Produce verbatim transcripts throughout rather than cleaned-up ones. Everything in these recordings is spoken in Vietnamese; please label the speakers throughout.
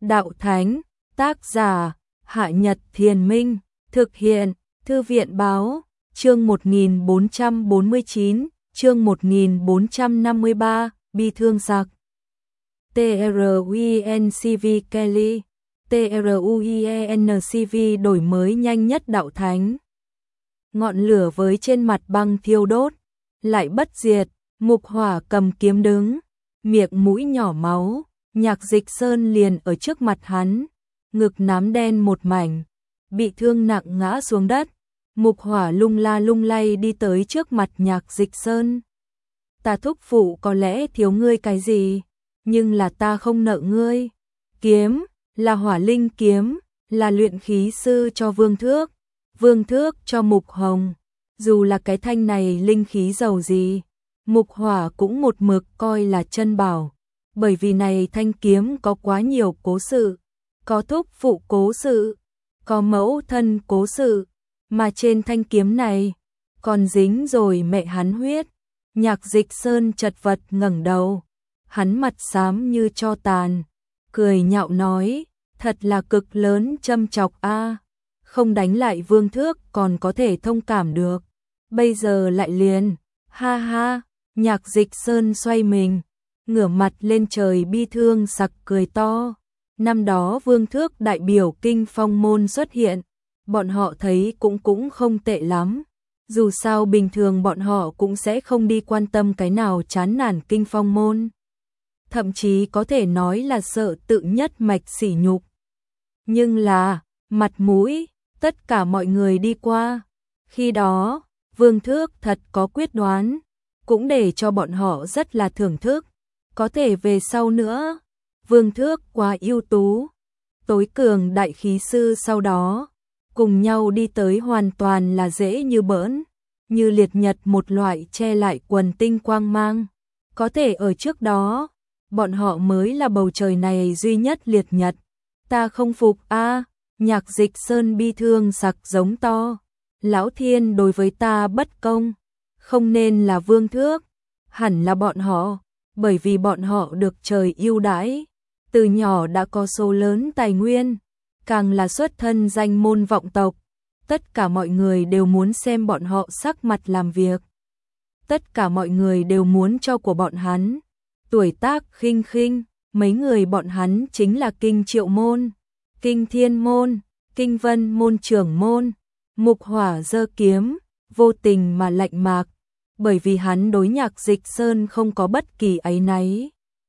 Speaker 1: Đạo Thánh, tác giả, Hạ Nhật Thiền Minh, thực hiện, Thư viện Báo, chương một nghìn bốn trăm bốn mươi chín, chương một nghìn bốn trăm năm mươi ba, bi thương giặc. TRUENCV Kelly, TRUENCV đổi mới nhanh nhất Đạo Thánh. Ngọn lửa với trên mặt băng thiêu đốt, lại bất diệt, Mục Hỏa cầm kiếm đứng, miệng mũi nhỏ máu, Nhạc Dịch Sơn liền ở trước mặt hắn, ngực nám đen một mảnh, bị thương nặng ngã xuống đất. Mục Hỏa lung la lung lay đi tới trước mặt Nhạc Dịch Sơn. Ta thúc phụ có lẽ thiếu ngươi cái gì, nhưng là ta không nợ ngươi. Kiếm, là hỏa linh kiếm, là luyện khí sư cho Vương Thước, Vương Thước cho Mục Hồng. Dù là cái thanh này linh khí giàu gì, Mục Hỏa cũng một mực coi là chân bảo, bởi vì này thanh kiếm có quá nhiều cố sự, có thúc phụ cố sự, có mẫu thân cố sự, mà trên thanh kiếm này còn dính rồi mẹ hắn huyết. Nhạc Dịch Sơn chật vật ngẩng đầu, hắn mặt xám như tro tàn, cười nhạo nói, thật là cực lớn châm chọc a, không đánh lại Vương Thước còn có thể thông cảm được, bây giờ lại liền, ha ha. Nhạc Dịch Sơn xoay mình, ngửa mặt lên trời bi thương sặc cười to. Năm đó Vương Thước đại biểu Kinh Phong môn xuất hiện, bọn họ thấy cũng cũng không tệ lắm. Dù sao bình thường bọn họ cũng sẽ không đi quan tâm cái nào chán nản Kinh Phong môn. Thậm chí có thể nói là sợ tự nhất mạch sỉ nhục. Nhưng là, mặt mũi, tất cả mọi người đi qua. Khi đó, Vương Thước thật có quyết đoán, cũng để cho bọn họ rất là thưởng thức. Có thể về sau nữa, Vương Thước quá ưu tú, tối cường đại khí sư sau đó, cùng nhau đi tới hoàn toàn là dễ như bỡn, như liệt nhật một loại che lại quần tinh quang mang. Có thể ở trước đó, bọn họ mới là bầu trời này duy nhất liệt nhật. Ta không phục a. Nhạc Dịch Sơn bi thương sặc giống to. Lão Thiên đối với ta bất công, không nên là Vương Thước, hẳn là bọn họ, bởi vì bọn họ được trời ưu đãi, từ nhỏ đã có số lớn tài nguyên, càng là xuất thân danh môn vọng tộc, tất cả mọi người đều muốn xem bọn họ sắc mặt làm việc. Tất cả mọi người đều muốn cho của bọn hắn. Tuổi tác khinh khinh, mấy người bọn hắn chính là Kinh Triệu môn, Kinh Thiên môn, Kinh Vân môn trưởng môn. Mục Hỏa giơ kiếm, vô tình mà lạnh mạc, bởi vì hắn đối Nhạc Dịch Sơn không có bất kỳ áy náy.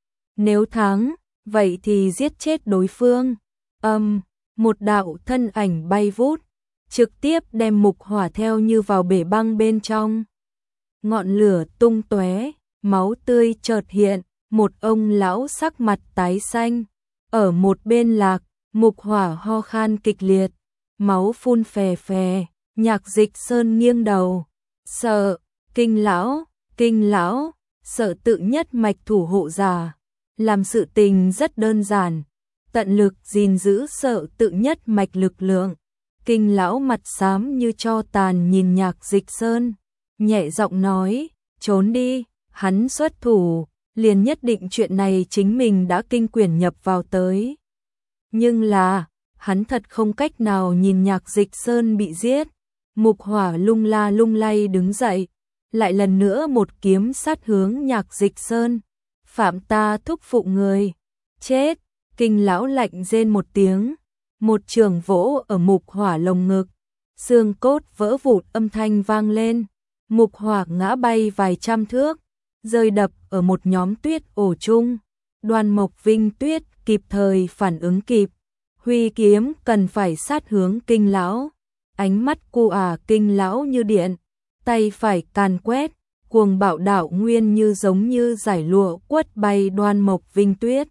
Speaker 1: Nếu thắng, vậy thì giết chết đối phương. Âm, um, một đạo thân ảnh bay vút, trực tiếp đem Mục Hỏa theo như vào bể băng bên trong. Ngọn lửa tung tóe, máu tươi chợt hiện, một ông lão sắc mặt tái xanh, ở một bên lạc, Mục Hỏa ho khan kịch liệt, máu phun phè phè. Nhạc Dịch Sơn nghiêng đầu, sợ, Kinh lão, Kinh lão, sợ tự nhất mạch thủ hộ giả, làm sự tình rất đơn giản, tận lực gìn giữ sợ tự nhất mạch lực lượng. Kinh lão mặt xám như tro tàn nhìn Nhạc Dịch Sơn, nhẹ giọng nói, trốn đi, hắn xuất thủ, liền nhất định chuyện này chính mình đã kinh quyển nhập vào tới. Nhưng là, hắn thật không cách nào nhìn Nhạc Dịch Sơn bị giết. Mục Hỏa lung la lung lay đứng dậy, lại lần nữa một kiếm sát hướng Nhạc Dịch Sơn. Phạm ta thúc phụ người, chết. Kinh lão lạnh rên một tiếng, một trường vỗ ở Mục Hỏa lồng ngực, xương cốt vỡ vụn âm thanh vang lên. Mục Hỏa ngã bay vài trăm thước, rơi đập ở một nhóm tuyết ổ chung. Đoan Mộc Vinh Tuyết kịp thời phản ứng kịp, huy kiếm cần phải sát hướng Kinh lão. Ánh mắt cu ả Kinh lão như điện, tay phải càn quét, cuồng bạo đạo nguyên như giống như giải lụa quất bay Đoan Mộc Vinh Tuyết.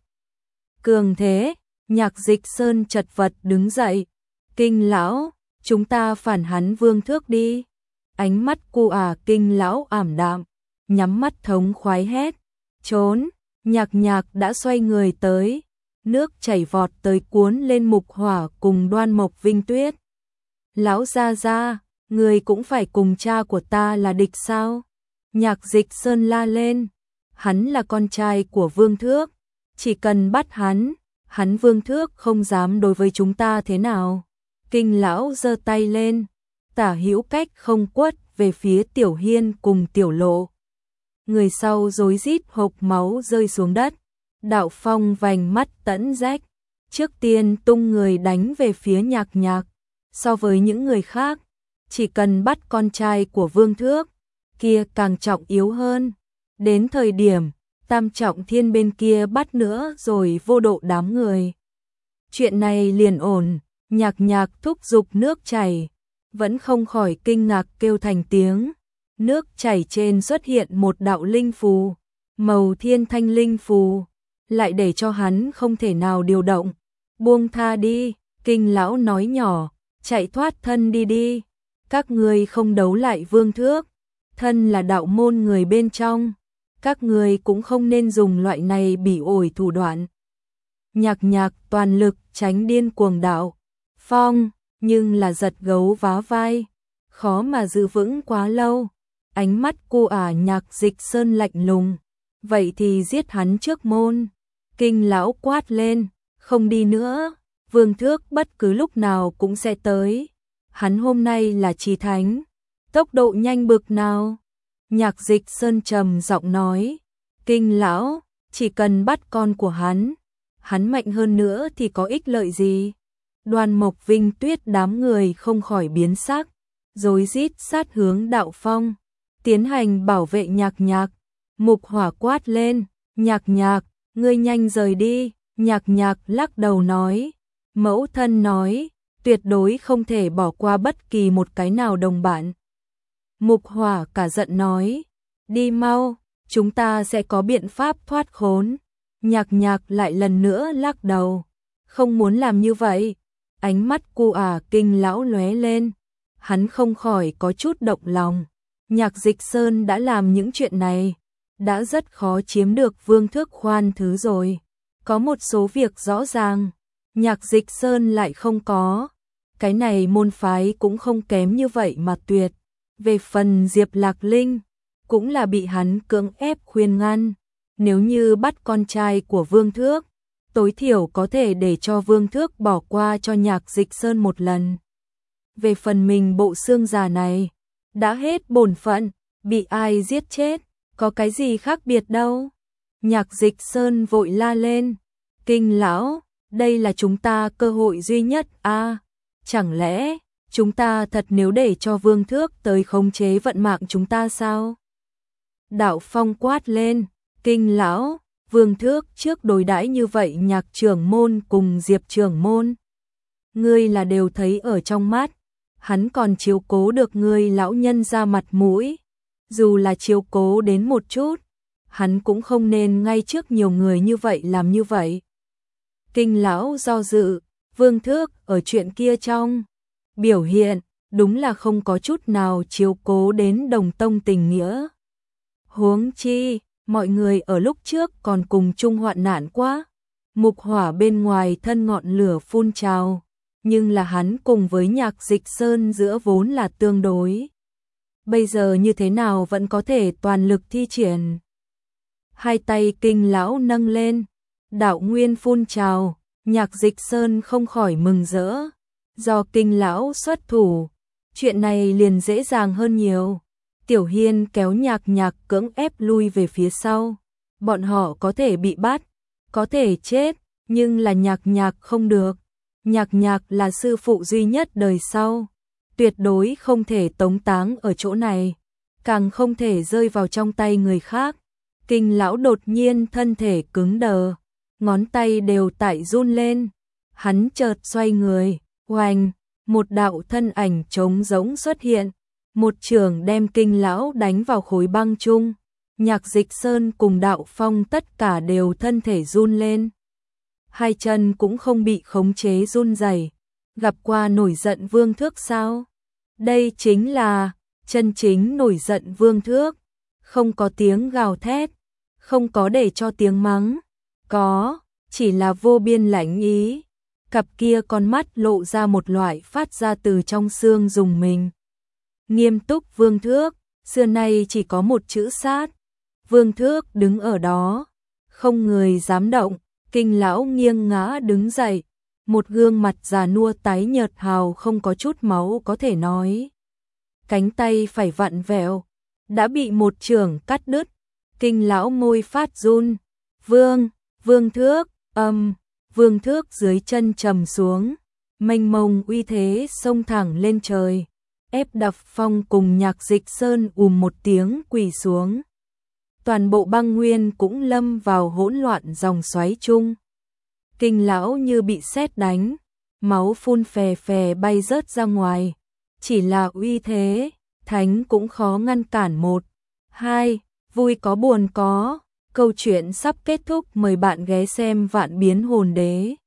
Speaker 1: Cường thế, Nhạc Dịch Sơn chật vật đứng dậy, Kinh lão, chúng ta phản hắn Vương Thước đi. Ánh mắt cu ả Kinh lão ảm đạm, nhắm mắt thống khoái hét, trốn. Nhạc Nhạc đã xoay người tới, nước chảy vọt tới cuốn lên Mục Hỏa cùng Đoan Mộc Vinh Tuyết. Lão gia gia, người cũng phải cùng cha của ta là địch sao? Nhạc Dịch Sơn la lên, hắn là con trai của Vương Thước, chỉ cần bắt hắn, hắn Vương Thước không dám đối với chúng ta thế nào. Kinh lão giơ tay lên, tả hữu cách không quất về phía Tiểu Hiên cùng Tiểu Lộ. Người sau rối rít hộc máu rơi xuống đất, Đạo Phong vành mắt tẫn rách, trước tiên tung người đánh về phía Nhạc Nhạc. So với những người khác, chỉ cần bắt con trai của Vương Thước, kia càng trọng yếu hơn. Đến thời điểm Tam Trọng Thiên bên kia bắt nữa rồi vô độ đám người. Chuyện này liền ổn. Nhạc Nhạc thúc giục nước chảy, vẫn không khỏi kinh ngạc kêu thành tiếng. Nước chảy trên xuất hiện một đạo linh phù, màu thiên thanh linh phù, lại để cho hắn không thể nào điều động. Buông tha đi, Kinh lão nói nhỏ, chạy thoát thân đi đi. Các ngươi không đấu lại Vương Thước, thân là đạo môn người bên trong, các ngươi cũng không nên dùng loại này bỉ ổi thủ đoạn. Nhạc Nhạc toàn lực tránh điên cuồng Đạo Phong, nhưng là giật gấu vá vai, khó mà giữ vững quá lâu. Ánh mắt cô ả Nhạc Dịch Sơn lạnh lùng, vậy thì giết hắn trước môn. Kinh lão quát lên, không đi nữa, Vương Thước bất cứ lúc nào cũng sẽ tới. Hắn hôm nay là Chí Thánh, tốc độ nhanh bực nào. Nhạc Dịch Sơn trầm giọng nói, Kinh lão, chỉ cần bắt con của hắn, hắn mạnh hơn nữa thì có ích lợi gì? Đoan Mộc Vinh Tuyết đám người không khỏi biến sắc, rối rít sát hướng Đạo Phong, tiến hành bảo vệ Nhạc Nhạc. Mục Hỏa quát lên, Nhạc Nhạc, ngươi nhanh rời đi. Nhạc Nhạc lắc đầu nói, mẫu thân nói, tuyệt đối không thể bỏ qua bất kỳ một cái nào đồng bạn. Mục Hỏa cả giận nói, đi mau, chúng ta sẽ có biện pháp thoát khốn. Nhạc Nhạc lại lần nữa lắc đầu, không muốn làm như vậy. Ánh mắt cô ả Kinh lão lóe lên, hắn không khỏi có chút động lòng. Nhạc Dịch Sơn đã làm những chuyện này, đã rất khó chiếm được Vương Thước khoan thứ rồi. Có một số việc rõ ràng, Nhạc Dịch Sơn lại không có. Cái này môn phái cũng không kém như vậy mà tuyệt. Về phần Diệp Lạc Linh, cũng là bị hắn cưỡng ép khuyên ngăn. Nếu như bắt con trai của Vương Thước, tối thiểu có thể để cho Vương Thước bỏ qua cho Nhạc Dịch Sơn một lần. Về phần mình bộ xương già này, đã hết bổn phận, bị ai giết chết, có cái gì khác biệt đâu. Nhạc Dịch Sơn vội la lên, Kinh lão, đây là chúng ta cơ hội duy nhất a, à, chẳng lẽ chúng ta thật nếu để cho Vương Thước tới khống chế vận mạng chúng ta sao? Đạo Phong quát lên, Kinh lão, Vương Thước trước đối đãi như vậy Nhạc trưởng môn cùng Diệp trưởng môn, ngươi là đều thấy ở trong mắt, hắn còn chiếu cố được ngươi lão nhân ra mặt mũi, dù là chiếu cố đến một chút, hắn cũng không nên ngay trước nhiều người như vậy làm như vậy. Kinh lão do dự, Vương Thước ở chuyện kia trong biểu hiện, đúng là không có chút nào chiếu cố đến đồng tông tình nghĩa. Huống chi, mọi người ở lúc trước còn cùng chung hoạn nạn quá. Mục Hỏa bên ngoài thân ngọn lửa phun trào, nhưng là hắn cùng với Nhạc Dịch Sơn giữa vốn là tương đối. Bây giờ như thế nào vẫn có thể toàn lực thi triển. Hai tay Kinh lão nâng lên, đạo nguyên phun trào, Nhạc Dịch Sơn không khỏi mừng rỡ. Do Kinh lão xuất thủ, chuyện này liền dễ dàng hơn nhiều. Tiểu Hiên kéo Nhạc Nhạc cưỡng ép lui về phía sau. Bọn họ có thể bị bắt, có thể chết, nhưng là Nhạc Nhạc không được. Nhạc Nhạc là sư phụ duy nhất đời sau, tuyệt đối không thể tống táng ở chỗ này, càng không thể rơi vào trong tay người khác. Kinh lão đột nhiên thân thể cứng đờ, ngón tay đều tại run lên. Hắn chợt xoay người, oanh, một đạo thân ảnh trống rỗng xuất hiện, một chưởng đem Kinh lão đánh vào khối băng chung. Nhạc Dịch Sơn cùng Đạo Phong tất cả đều thân thể run lên, hai chân cũng không bị khống chế run rẩy. Gặp qua nổi giận Vương Thước sao? Đây chính là chân chính nổi giận Vương Thước, không có tiếng gào thét, không có để cho tiếng mắng, có chỉ là vô biên lãnh ý. Cặp kia con mắt lộ ra một loại phát ra từ trong xương dùng mình. Nghiêm túc Vương Thước, xưa nay chỉ có một chữ sát. Vương Thước đứng ở đó, không người dám động, Kinh lão nghiêng ngã đứng dậy, một gương mặt già nua tái nhợt hào không có chút máu có thể nói. Cánh tay phải vặn vẹo, đã bị một chưởng cắt đứt. Kinh lão môi phát run. Vương, Vương Thước, âm, Vương Thước dưới chân trầm xuống, mênh mông uy thế xông thẳng lên trời, ép đập Phong cùng Nhạc Dịch Sơn ùm một tiếng quỳ xuống. Toàn bộ băng nguyên cũng lâm vào hỗn loạn dòng xoáy chung. Kinh lão như bị sét đánh, máu phun phè phè bay rớt ra ngoài, chỉ là uy thế, thánh cũng khó ngăn cản. Một, hai, vui có buồn có, câu chuyện sắp kết thúc, mời bạn ghé xem Vạn Biến Hồn Đế.